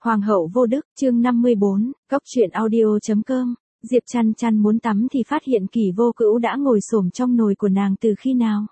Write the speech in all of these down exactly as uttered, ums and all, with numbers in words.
Hoàng hậu vô đức, chương năm mươi bốn, cốc truyện audio.com. Diệp Chăn Chăn muốn tắm thì phát hiện Kỷ Vô Cữu đã ngồi xổm trong nồi của nàng từ khi nào.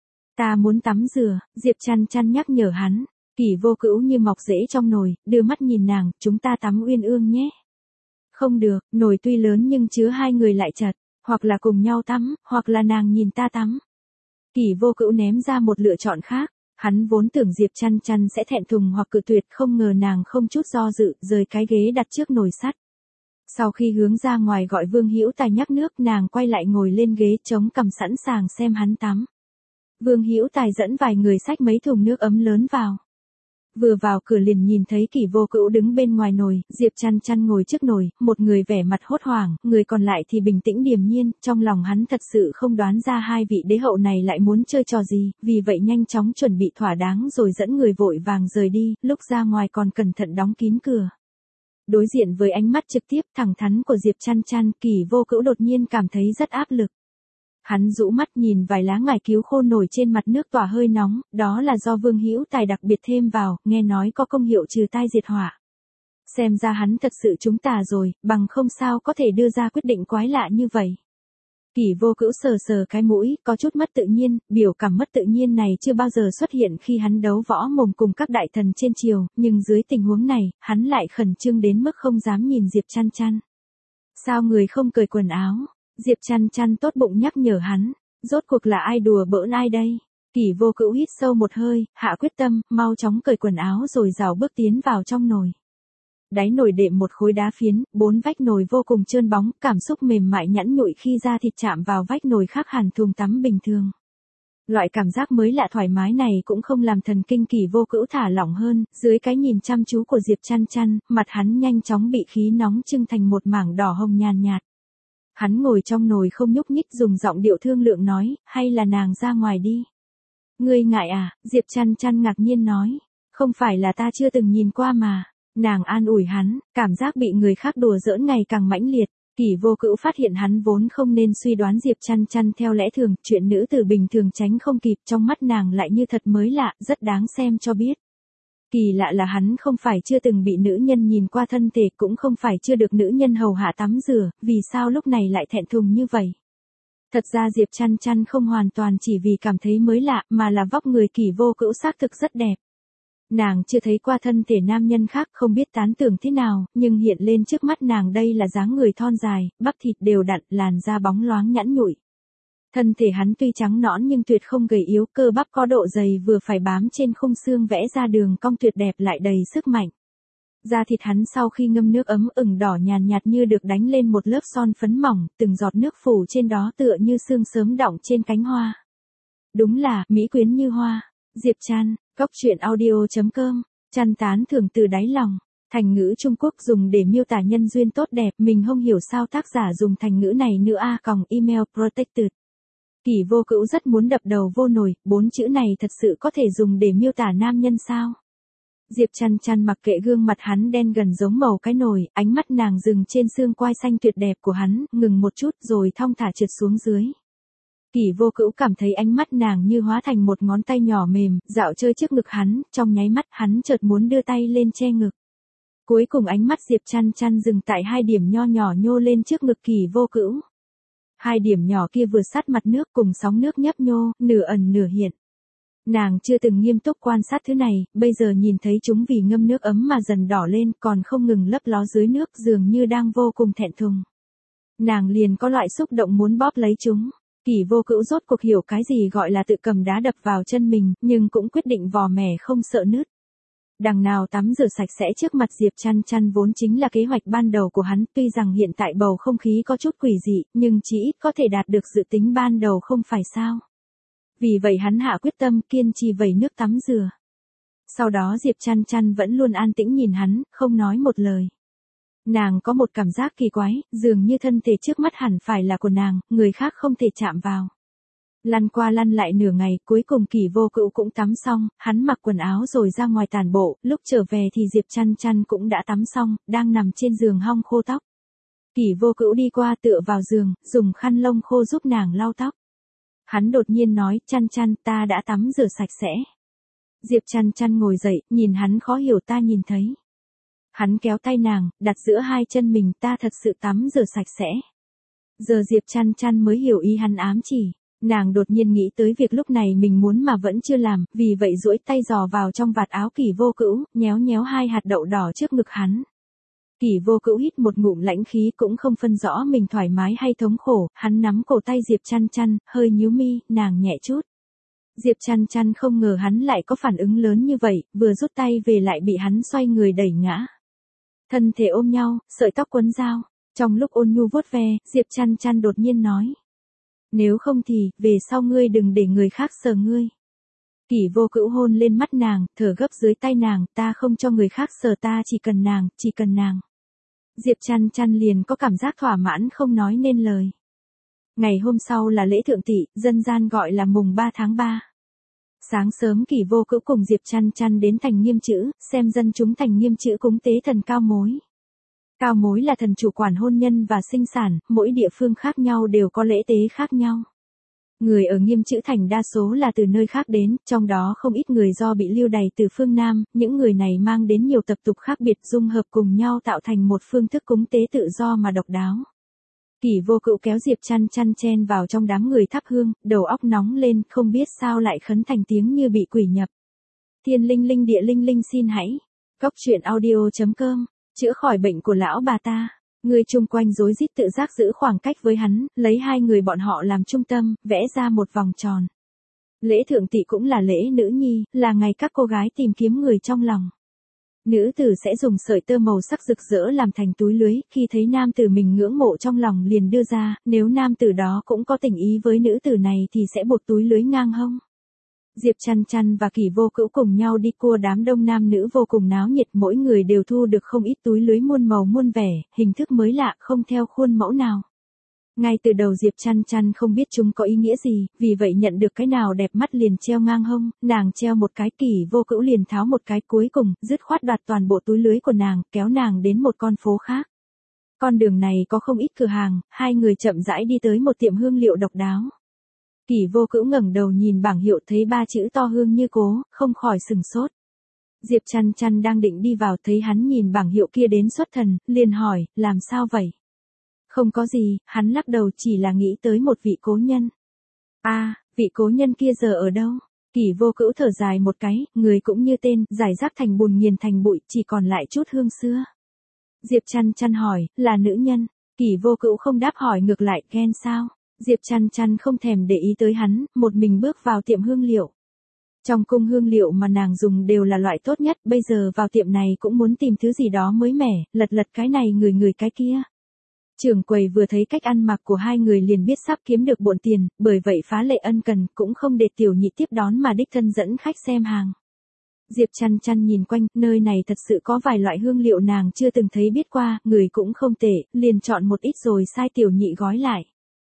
Ta muốn tắm rửa, Diệp Chăn Chăn nhắc nhở hắn. Kỷ Vô Cữu như mọc rễ trong nồi, đưa mắt nhìn nàng, chúng ta tắm uyên ương nhé. Không được, nồi tuy lớn nhưng chứa hai người lại chật, hoặc là cùng nhau tắm, hoặc là nàng nhìn ta tắm. Kỷ Vô Cữu ném ra một lựa chọn khác. Hắn vốn tưởng Diệp Chăn Chăn sẽ thẹn thùng hoặc cự tuyệt, không ngờ nàng không chút do dự, rời cái ghế đặt trước nồi sắt. Sau khi hướng ra ngoài gọi Vương Hữu Tài nhắc nước, nàng quay lại ngồi lên ghế chống cằm sẵn sàng xem hắn tắm. Vương Hữu Tài dẫn vài người xách mấy thùng nước ấm lớn vào. Vừa vào cửa liền nhìn thấy Kỷ Vô Cữu đứng bên ngoài nồi, Diệp Chăn Chăn ngồi trước nồi, một người vẻ mặt hốt hoảng, người còn lại thì bình tĩnh điềm nhiên, trong lòng hắn thật sự không đoán ra hai vị đế hậu này lại muốn chơi trò gì, vì vậy nhanh chóng chuẩn bị thỏa đáng rồi dẫn người vội vàng rời đi, lúc ra ngoài còn cẩn thận đóng kín cửa. Đối diện với ánh mắt trực tiếp thẳng thắn của Diệp Chăn Chăn, Kỷ Vô Cữu đột nhiên cảm thấy rất áp lực. Hắn rũ mắt nhìn vài lá ngải cứu khô nổi trên mặt nước tỏa hơi nóng, đó là do Vương Hữu Tài đặc biệt thêm vào, nghe nói có công hiệu trừ tai diệt hỏa. Xem ra hắn thật sự trúng tà rồi, bằng không sao có thể đưa ra quyết định quái lạ như vậy. Kỷ Vô Cữu sờ sờ cái mũi, có chút mất tự nhiên, biểu cảm mất tự nhiên này chưa bao giờ xuất hiện khi hắn đấu võ mồm cùng các đại thần trên triều, nhưng dưới tình huống này, hắn lại khẩn trương đến mức không dám nhìn Diệp Chăn Chăn. Sao người không cởi quần áo? Diệp Chăn Chăn tốt bụng nhắc nhở hắn, rốt cuộc là ai đùa bỡn ai đây? Kỷ Vô Cữu hít sâu một hơi, hạ quyết tâm, mau chóng cởi quần áo rồi rảo bước tiến vào trong nồi. Đáy nồi đệm một khối đá phiến, bốn vách nồi vô cùng trơn bóng, cảm xúc mềm mại nhẵn nhụi khi da thịt chạm vào vách nồi khác hẳn thùng tắm bình thường. Loại cảm giác mới lạ thoải mái này cũng không làm thần kinh Kỷ Vô Cữu thả lỏng hơn, dưới cái nhìn chăm chú của Diệp Chăn Chăn, mặt hắn nhanh chóng bị khí nóng trưng thành một mảng đỏ hồng nhàn nhạt. Hắn ngồi trong nồi không nhúc nhích, dùng giọng điệu thương lượng nói, hay là nàng ra ngoài đi. Ngươi ngại à? Diệp Chăn Chăn ngạc nhiên nói, không phải là ta chưa từng nhìn qua mà. Nàng an ủi hắn, cảm giác bị người khác đùa giỡn ngày càng mãnh liệt. Kỷ Vô Cữu phát hiện hắn vốn không nên suy đoán Diệp Chăn Chăn theo lẽ thường, chuyện nữ tử bình thường tránh không kịp, trong mắt nàng lại như thật mới lạ, rất đáng xem cho biết. Kỳ lạ là hắn không phải chưa từng bị nữ nhân nhìn qua thân thể, cũng không phải chưa được nữ nhân hầu hạ tắm rửa, vì sao lúc này lại thẹn thùng như vậy? Thật ra Diệp Chăn Chăn không hoàn toàn chỉ vì cảm thấy mới lạ, mà là vóc người Kỷ Vô Cữu xác thực rất đẹp. Nàng chưa thấy qua thân thể nam nhân khác, không biết tán tưởng thế nào, nhưng hiện lên trước mắt nàng đây là dáng người thon dài, bắp thịt đều đặn, làn da bóng loáng nhẵn nhụi. Thân thể hắn tuy trắng nõn nhưng tuyệt không gầy yếu, cơ bắp có độ dày vừa phải bám trên khung xương vẽ ra đường cong tuyệt đẹp lại đầy sức mạnh. Da thịt hắn sau khi ngâm nước ấm ửng đỏ nhàn nhạt như được đánh lên một lớp son phấn mỏng, từng giọt nước phủ trên đó tựa như sương sớm đọng trên cánh hoa. Đúng là, mỹ quyến như hoa. Diệp Chăn, cốc truyện audio.com, chăn tán thưởng từ đáy lòng. Thành ngữ Trung Quốc dùng để miêu tả nhân duyên tốt đẹp, mình không hiểu sao tác giả dùng thành ngữ này nữa a còng email protected. Kỷ Vô Cữu rất muốn đập đầu vô nồi, bốn chữ này thật sự có thể dùng để miêu tả nam nhân sao? Diệp Chăn Chăn mặc kệ gương mặt hắn đen gần giống màu cái nồi, ánh mắt nàng dừng trên xương quai xanh tuyệt đẹp của hắn, ngừng một chút rồi thong thả trượt xuống dưới. Kỷ Vô Cữu cảm thấy ánh mắt nàng như hóa thành một ngón tay nhỏ mềm, dạo chơi trước ngực hắn, trong nháy mắt hắn chợt muốn đưa tay lên che ngực. Cuối cùng ánh mắt Diệp Chăn Chăn dừng tại hai điểm nho nhỏ nhô lên trước ngực Kỷ Vô Cữu. Hai điểm nhỏ kia vừa sát mặt nước cùng sóng nước nhấp nhô, nửa ẩn nửa hiện. Nàng chưa từng nghiêm túc quan sát thứ này, bây giờ nhìn thấy chúng vì ngâm nước ấm mà dần đỏ lên, còn không ngừng lấp ló dưới nước, dường như đang vô cùng thẹn thùng. Nàng liền có loại xúc động muốn bóp lấy chúng. Kỷ Vô Cữu rốt cuộc hiểu cái gì gọi là tự cầm đá đập vào chân mình, nhưng cũng quyết định vò mẻ không sợ nứt. Đằng nào tắm rửa sạch sẽ trước mặt Diệp Chăn Chăn vốn chính là kế hoạch ban đầu của hắn, tuy rằng hiện tại bầu không khí có chút quỷ dị, nhưng chí ít có thể đạt được dự tính ban đầu không phải sao. Vì vậy hắn hạ quyết tâm kiên trì vẩy nước tắm rửa. Sau đó Diệp Chăn Chăn vẫn luôn an tĩnh nhìn hắn, không nói một lời. Nàng có một cảm giác kỳ quái, dường như thân thể trước mắt hẳn phải là của nàng, người khác không thể chạm vào. Lăn qua lăn lại nửa ngày, cuối cùng Kỷ Vô Cữu cũng tắm xong, hắn mặc quần áo rồi ra ngoài tản bộ, lúc trở về thì Diệp Chăn Chăn cũng đã tắm xong, đang nằm trên giường hong khô tóc. Kỷ Vô Cữu đi qua tựa vào giường, dùng khăn lông khô giúp nàng lau tóc. Hắn đột nhiên nói, Chăn Chăn, ta đã tắm rửa sạch sẽ. Diệp Chăn Chăn ngồi dậy, nhìn hắn khó hiểu, ta nhìn thấy. Hắn kéo tay nàng, đặt giữa hai chân mình, ta thật sự tắm rửa sạch sẽ. Giờ Diệp Chăn Chăn mới hiểu ý hắn ám chỉ. Nàng đột nhiên nghĩ tới việc lúc này mình muốn mà vẫn chưa làm, vì vậy duỗi tay dò vào trong vạt áo Kỷ Vô Cữu, nhéo nhéo hai hạt đậu đỏ trước ngực hắn. Kỷ Vô Cữu hít một ngụm lãnh khí, cũng không phân rõ mình thoải mái hay thống khổ, hắn nắm cổ tay Diệp Chăn Chăn, hơi nhíu mi, nàng nhẹ chút. Diệp Chăn Chăn không ngờ hắn lại có phản ứng lớn như vậy, vừa rút tay về lại bị hắn xoay người đẩy ngã. Thân thể ôm nhau, sợi tóc quấn dao. Trong lúc ôn nhu vuốt ve, Diệp Chăn Chăn đột nhiên nói. Nếu không thì, về sau ngươi đừng để người khác sờ ngươi. Kỷ Vô Cữu hôn lên mắt nàng, thở gấp dưới tay nàng, ta không cho người khác sờ, ta chỉ cần nàng, chỉ cần nàng. Diệp Chăn Chăn liền có cảm giác thỏa mãn không nói nên lời. Ngày hôm sau là lễ thượng tỵ, dân gian gọi là mùng ba tháng ba. Sáng sớm Kỷ Vô Cữu cùng Diệp Chăn Chăn đến thành Nghiêm Chữ, xem dân chúng thành Nghiêm Chữ cúng tế thần Cao Mối. Cao Mối là thần chủ quản hôn nhân và sinh sản, mỗi địa phương khác nhau đều có lễ tế khác nhau. Người ở Nghiêm Chữ thành đa số là từ nơi khác đến, trong đó không ít người do bị lưu đày từ phương Nam, những người này mang đến nhiều tập tục khác biệt dung hợp cùng nhau tạo thành một phương thức cúng tế tự do mà độc đáo. Kỷ Vô Cữu kéo Diệp Chăn Chăn chen vào trong đám người thắp hương, đầu óc nóng lên, không biết sao lại khấn thành tiếng như bị quỷ nhập. Thiên linh linh địa linh linh xin hãy. Cóc truyện audio chấm com, chữa khỏi bệnh của lão bà ta. Người chung quanh rối rít tự giác giữ khoảng cách với hắn, lấy hai người bọn họ làm trung tâm, vẽ ra một vòng tròn. Lễ thượng tỵ cũng là lễ nữ nhi, là ngày các cô gái tìm kiếm người trong lòng. Nữ tử sẽ dùng sợi tơ màu sắc rực rỡ làm thành túi lưới, khi thấy nam tử mình ngưỡng mộ trong lòng liền đưa ra, nếu nam tử đó cũng có tình ý với nữ tử này thì sẽ buộc túi lưới ngang hông. Diệp Chăn Chăn và Kỷ Vô Cữu cùng nhau đi cua, đám đông nam nữ vô cùng náo nhiệt, mỗi người đều thu được không ít túi lưới muôn màu muôn vẻ, hình thức mới lạ, không theo khuôn mẫu nào. Ngay từ đầu Diệp Chăn Chăn không biết chúng có ý nghĩa gì, vì vậy nhận được cái nào đẹp mắt liền treo ngang hông, nàng treo một cái, Kỷ Vô Cữu liền tháo một cái, cuối cùng, dứt khoát đoạt toàn bộ túi lưới của nàng, kéo nàng đến một con phố khác. Con đường này có không ít cửa hàng, hai người chậm rãi đi tới một tiệm hương liệu độc đáo. Kỷ Vô Cữu ngẩng đầu nhìn bảng hiệu thấy ba chữ to hương như cố, không khỏi sừng sốt. Diệp Chăn Chăn đang định đi vào thấy hắn nhìn bảng hiệu kia đến xuất thần, liền hỏi, làm sao vậy? Không có gì, hắn lắc đầu, chỉ là nghĩ tới một vị cố nhân. A, à, vị cố nhân kia giờ ở đâu? Kỷ Vô Cữu thở dài một cái, người cũng như tên, giải rác thành bùn nghiền thành bụi, chỉ còn lại chút hương xưa. Diệp Chăn Chăn hỏi, là nữ nhân? Kỷ Vô Cữu không đáp, hỏi ngược lại, ghen sao? Diệp Chăn Chăn không thèm để ý tới hắn, một mình bước vào tiệm hương liệu. Trong cung hương liệu mà nàng dùng đều là loại tốt nhất, bây giờ vào tiệm này cũng muốn tìm thứ gì đó mới mẻ, lật lật cái này người người cái kia. Trưởng quầy vừa thấy cách ăn mặc của hai người liền biết sắp kiếm được bộn tiền, bởi vậy phá lệ ân cần, cũng không để tiểu nhị tiếp đón mà đích thân dẫn khách xem hàng. Diệp Chăn Chăn nhìn quanh, nơi này thật sự có vài loại hương liệu nàng chưa từng thấy biết qua, người cũng không tệ, liền chọn một ít rồi sai tiểu nhị gói lại.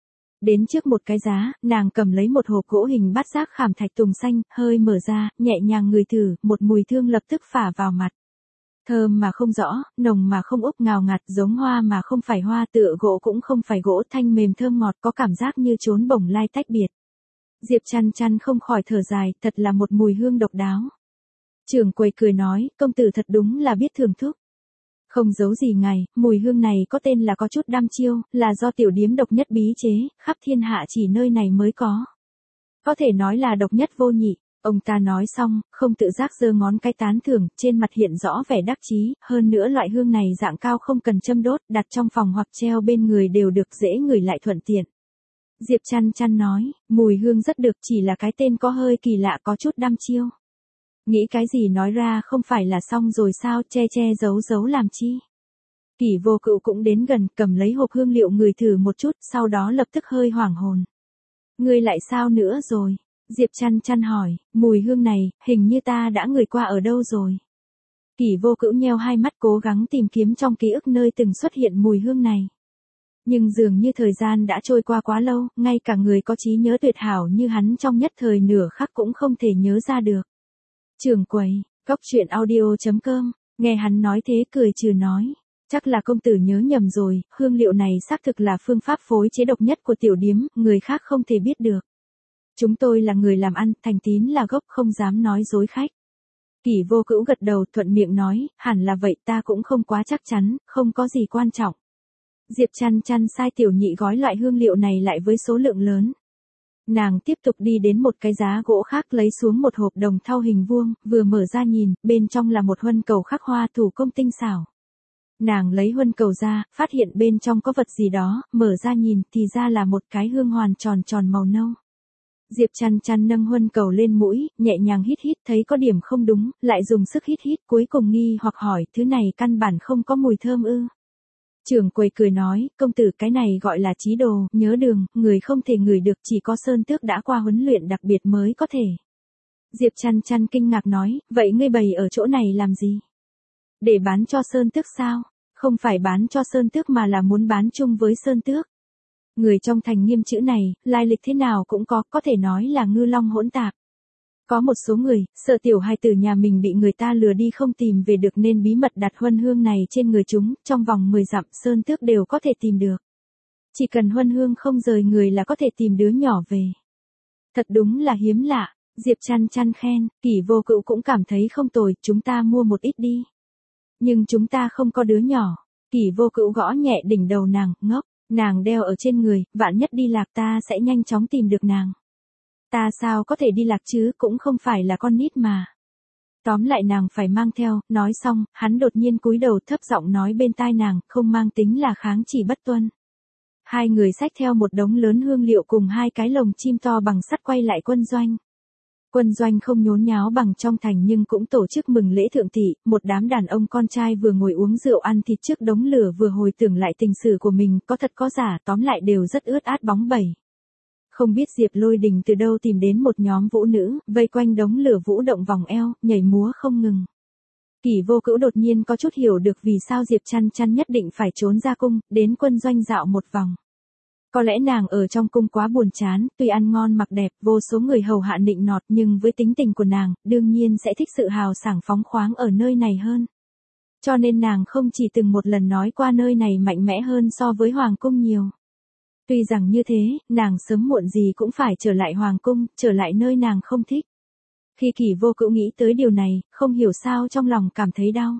Đến trước một cái giá, nàng cầm lấy một hộp gỗ hình bát giác khảm thạch tùng xanh, hơi mở ra, nhẹ nhàng ngửi thử, một mùi thơm lập tức phả vào mặt. Thơm mà không rõ, nồng mà không úp, ngào ngạt, giống hoa mà không phải hoa, tựa gỗ cũng không phải gỗ, thanh mềm thơm ngọt, có cảm giác như trốn bồng lai tách biệt. Diệp Chăn Chăn không khỏi thở dài, thật là một mùi hương độc đáo. Trưởng quầy cười nói, công tử thật đúng là biết thưởng thức. Không giấu gì ngài, mùi hương này có tên là có chút đăm chiêu, là do tiểu điếm độc nhất bí chế, khắp thiên hạ chỉ nơi này mới có. Có thể nói là độc nhất vô nhị. Ông ta nói xong, không tự giác giơ ngón cái tán thưởng, trên mặt hiện rõ vẻ đắc chí, hơn nữa loại hương này dạng cao không cần châm đốt, đặt trong phòng hoặc treo bên người đều được, dễ ngửi lại thuận tiện. Diệp Chăn Chăn nói, mùi hương rất được, chỉ là cái tên có hơi kỳ lạ, có chút đăm chiêu. Nghĩ cái gì nói ra không phải là xong rồi sao, che che giấu giấu làm chi. Kỷ Vô Cữu cũng đến gần, cầm lấy hộp hương liệu ngửi thử một chút, sau đó lập tức hơi hoảng hồn. Ngươi lại sao nữa rồi? Diệp Chăn Chăn hỏi, mùi hương này, hình như ta đã ngửi qua ở đâu rồi? Kỷ Vô Cữu nheo hai mắt cố gắng tìm kiếm trong ký ức nơi từng xuất hiện mùi hương này. Nhưng dường như thời gian đã trôi qua quá lâu, ngay cả người có trí nhớ tuyệt hảo như hắn trong nhất thời nửa khắc cũng không thể nhớ ra được. Trưởng quầy, cóc truyện audio chấm com, nghe hắn nói thế cười trừ nói. Chắc là công tử nhớ nhầm rồi, hương liệu này xác thực là phương pháp phối chế độc nhất của tiểu điếm, người khác không thể biết được. Chúng tôi là người làm ăn, thành tín là gốc, không dám nói dối khách. Kỷ Vô Cữu gật đầu thuận miệng nói, hẳn là vậy, ta cũng không quá chắc chắn, không có gì quan trọng. Diệp Chăn Chăn sai tiểu nhị gói loại hương liệu này lại với số lượng lớn. Nàng tiếp tục đi đến một cái giá gỗ khác lấy xuống một hộp đồng thau hình vuông, vừa mở ra nhìn, bên trong là một huân cầu khắc hoa thủ công tinh xảo. Nàng lấy huân cầu ra, phát hiện bên trong có vật gì đó, mở ra nhìn thì ra là một cái hương hoàn tròn tròn màu nâu. Diệp Chăn Chăn nâng huân cầu lên mũi, nhẹ nhàng hít hít thấy có điểm không đúng, lại dùng sức hít hít cuối cùng nghi hoặc hỏi thứ này căn bản không có mùi thơm ư. Trưởng quầy cười nói, công tử cái này gọi là trí đồ, nhớ đường, người không thể ngửi được chỉ có sơn tước đã qua huấn luyện đặc biệt mới có thể. Diệp Chăn Chăn kinh ngạc nói, vậy ngươi bày ở chỗ này làm gì? Để bán cho sơn tước sao? Không phải bán cho sơn tước mà là muốn bán chung với sơn tước. Người trong thành nghiêm chữ này, lai lịch thế nào cũng có, có thể nói là ngư long hỗn tạp. Có một số người, sợ tiểu hài tử nhà mình bị người ta lừa đi không tìm về được nên bí mật đặt huân hương này trên người chúng, trong vòng mười dặm sơn tước đều có thể tìm được. Chỉ cần huân hương không rời người là có thể tìm đứa nhỏ về. Thật đúng là hiếm lạ, Diệp Chăn Chăn khen, Kỷ Vô Cữu cũng cảm thấy không tồi, chúng ta mua một ít đi. Nhưng chúng ta không có đứa nhỏ, Kỷ Vô Cữu gõ nhẹ đỉnh đầu nàng, ngốc, nàng đeo ở trên người, vạn nhất đi lạc ta sẽ nhanh chóng tìm được nàng. Ta sao có thể đi lạc chứ, cũng không phải là con nít mà. Tóm lại nàng phải mang theo, nói xong, hắn đột nhiên cúi đầu thấp giọng nói bên tai nàng, không mang tính là kháng chỉ bất tuân. Hai người xách theo một đống lớn hương liệu cùng hai cái lồng chim to bằng sắt quay lại quân doanh. Quân doanh không nhốn nháo bằng trong thành nhưng cũng tổ chức mừng lễ thượng thị, một đám đàn ông con trai vừa ngồi uống rượu ăn thịt trước đống lửa vừa hồi tưởng lại tình sử của mình, có thật có giả, tóm lại đều rất ướt át bóng bẩy. Không biết Diệp Lôi Đình từ đâu tìm đến một nhóm vũ nữ, vây quanh đống lửa vũ động vòng eo, nhảy múa không ngừng. Kỷ Vô Cữu đột nhiên có chút hiểu được vì sao Diệp Chăn Chăn nhất định phải trốn ra cung, đến quân doanh dạo một vòng. Có lẽ nàng ở trong cung quá buồn chán, tuy ăn ngon mặc đẹp, vô số người hầu hạ nịnh nọt nhưng với tính tình của nàng, đương nhiên sẽ thích sự hào sảng phóng khoáng ở nơi này hơn. Cho nên nàng không chỉ từng một lần nói qua nơi này mạnh mẽ hơn so với Hoàng cung nhiều. Tuy rằng như thế, nàng sớm muộn gì cũng phải trở lại Hoàng cung, trở lại nơi nàng không thích. Khi Kỷ Vô Cữu nghĩ tới điều này, không hiểu sao trong lòng cảm thấy đau.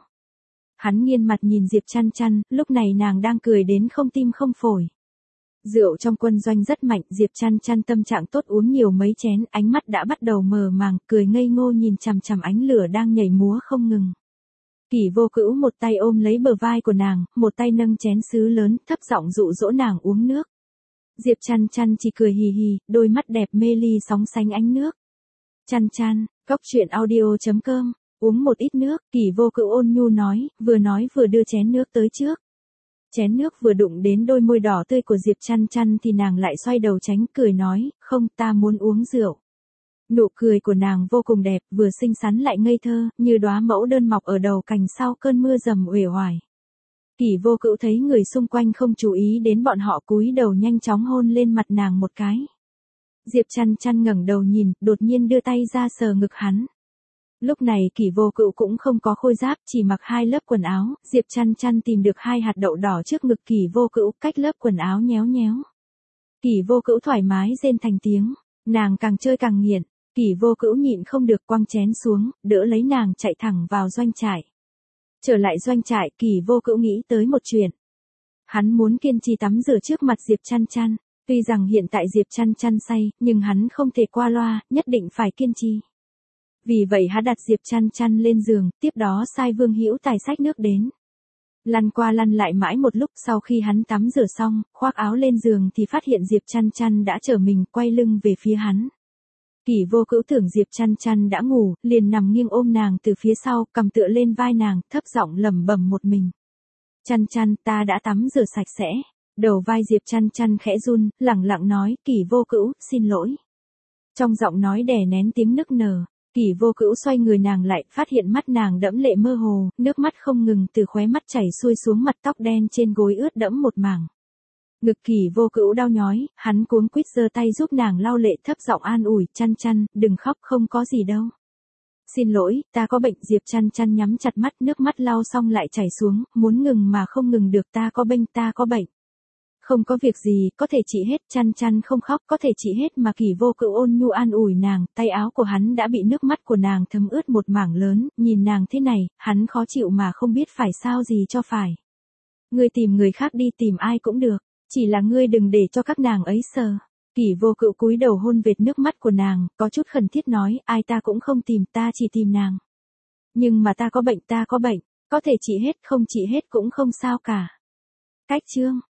Hắn nghiêng mặt nhìn Diệp Chăn Chăn, lúc này nàng đang cười đến không tim không phổi. Rượu trong quân doanh rất mạnh, Diệp Chăn Chăn tâm trạng tốt uống nhiều mấy chén, ánh mắt đã bắt đầu mờ màng, cười ngây ngô nhìn chằm chằm ánh lửa đang nhảy múa không ngừng. Kỷ Vô Cữu một tay ôm lấy bờ vai của nàng, một tay nâng chén sứ lớn, thấp giọng dụ dỗ nàng uống nước. Diệp Chăn Chăn chỉ cười hì hì, đôi mắt đẹp mê ly sóng sánh ánh nước. Chăn Chăn, góc truyện audio chấm com, uống một ít nước, Kỷ Vô Cữu ôn nhu nói, vừa nói vừa đưa chén nước tới trước. Chén nước vừa đụng đến đôi môi đỏ tươi của Diệp Chăn Chăn thì nàng lại xoay đầu tránh, cười nói, không, ta muốn uống rượu. Nụ cười của nàng vô cùng đẹp, vừa xinh xắn lại ngây thơ, như đóa mẫu đơn mọc ở đầu cành sau cơn mưa rầm uể oải. Kỷ Vô Cữu thấy người xung quanh không chú ý đến bọn họ cúi đầu nhanh chóng hôn lên mặt nàng một cái. Diệp Chăn Chăn ngẩng đầu nhìn, đột nhiên đưa tay ra sờ ngực hắn. Lúc này Kỷ Vô Cữu cũng không có khôi giáp, chỉ mặc hai lớp quần áo, Diệp Chăn Chăn tìm được hai hạt đậu đỏ trước ngực Kỷ Vô Cữu, cách lớp quần áo nhéo nhéo. Kỷ Vô Cữu thoải mái rên thành tiếng, nàng càng chơi càng nghiện, Kỷ Vô Cữu nhịn không được quăng chén xuống, đỡ lấy nàng chạy thẳng vào doanh trại. Trở lại doanh trại, Kỷ Vô Cữu nghĩ tới một chuyện. Hắn muốn kiên trì tắm rửa trước mặt Diệp Chăn Chăn, tuy rằng hiện tại Diệp Chăn Chăn say, nhưng hắn không thể qua loa, nhất định phải kiên trì. Vì vậy hắn đặt Diệp Chăn Chăn lên giường, tiếp đó sai Vương Hữu Tài xách nước đến. Lăn qua lăn lại mãi một lúc, sau khi hắn tắm rửa xong, khoác áo lên giường thì phát hiện Diệp Chăn Chăn đã trở mình, quay lưng về phía hắn. Kỷ Vô Cữu tưởng Diệp Chăn Chăn đã ngủ, liền nằm nghiêng ôm nàng từ phía sau, cầm tựa lên vai nàng, thấp giọng lẩm bẩm một mình. Chăn Chăn, ta đã tắm rửa sạch sẽ. Đầu vai Diệp Chăn Chăn khẽ run, lẳng lặng nói, Kỷ Vô Cữu, xin lỗi. Trong giọng nói đè nén tiếng nức nở. Kỷ Vô Cữu xoay người nàng lại, phát hiện mắt nàng đẫm lệ mơ hồ, nước mắt không ngừng từ khóe mắt chảy xuôi xuống mặt, tóc đen trên gối ướt đẫm một mảng. Ngực Kỷ Vô Cữu đau nhói, hắn cuống quýt giơ tay giúp nàng lau lệ, thấp giọng an ủi, Chăn Chăn, đừng khóc, không có gì đâu. Xin lỗi, ta có bệnh. Diệp Chăn Chăn nhắm chặt mắt, nước mắt lau xong lại chảy xuống, muốn ngừng mà không ngừng được, ta có bệnh, ta có bệnh. Không có việc gì, có thể trị hết, chăn chăn không khóc, có thể trị hết mà Kỳ Vô Cựu ôn nhu an ủi nàng, tay áo của hắn đã bị nước mắt của nàng thấm ướt một mảng lớn, nhìn nàng thế này, hắn khó chịu mà không biết phải sao gì cho phải. Ngươi tìm người khác đi, tìm ai cũng được, chỉ là ngươi đừng để cho các nàng ấy sờ. Kỳ Vô Cựu cúi đầu hôn vệt nước mắt của nàng, có chút khẩn thiết nói, ai ta cũng không tìm, ta chỉ tìm nàng. Nhưng mà ta có bệnh, ta có bệnh, có thể trị hết, không trị hết cũng không sao cả. Cách chương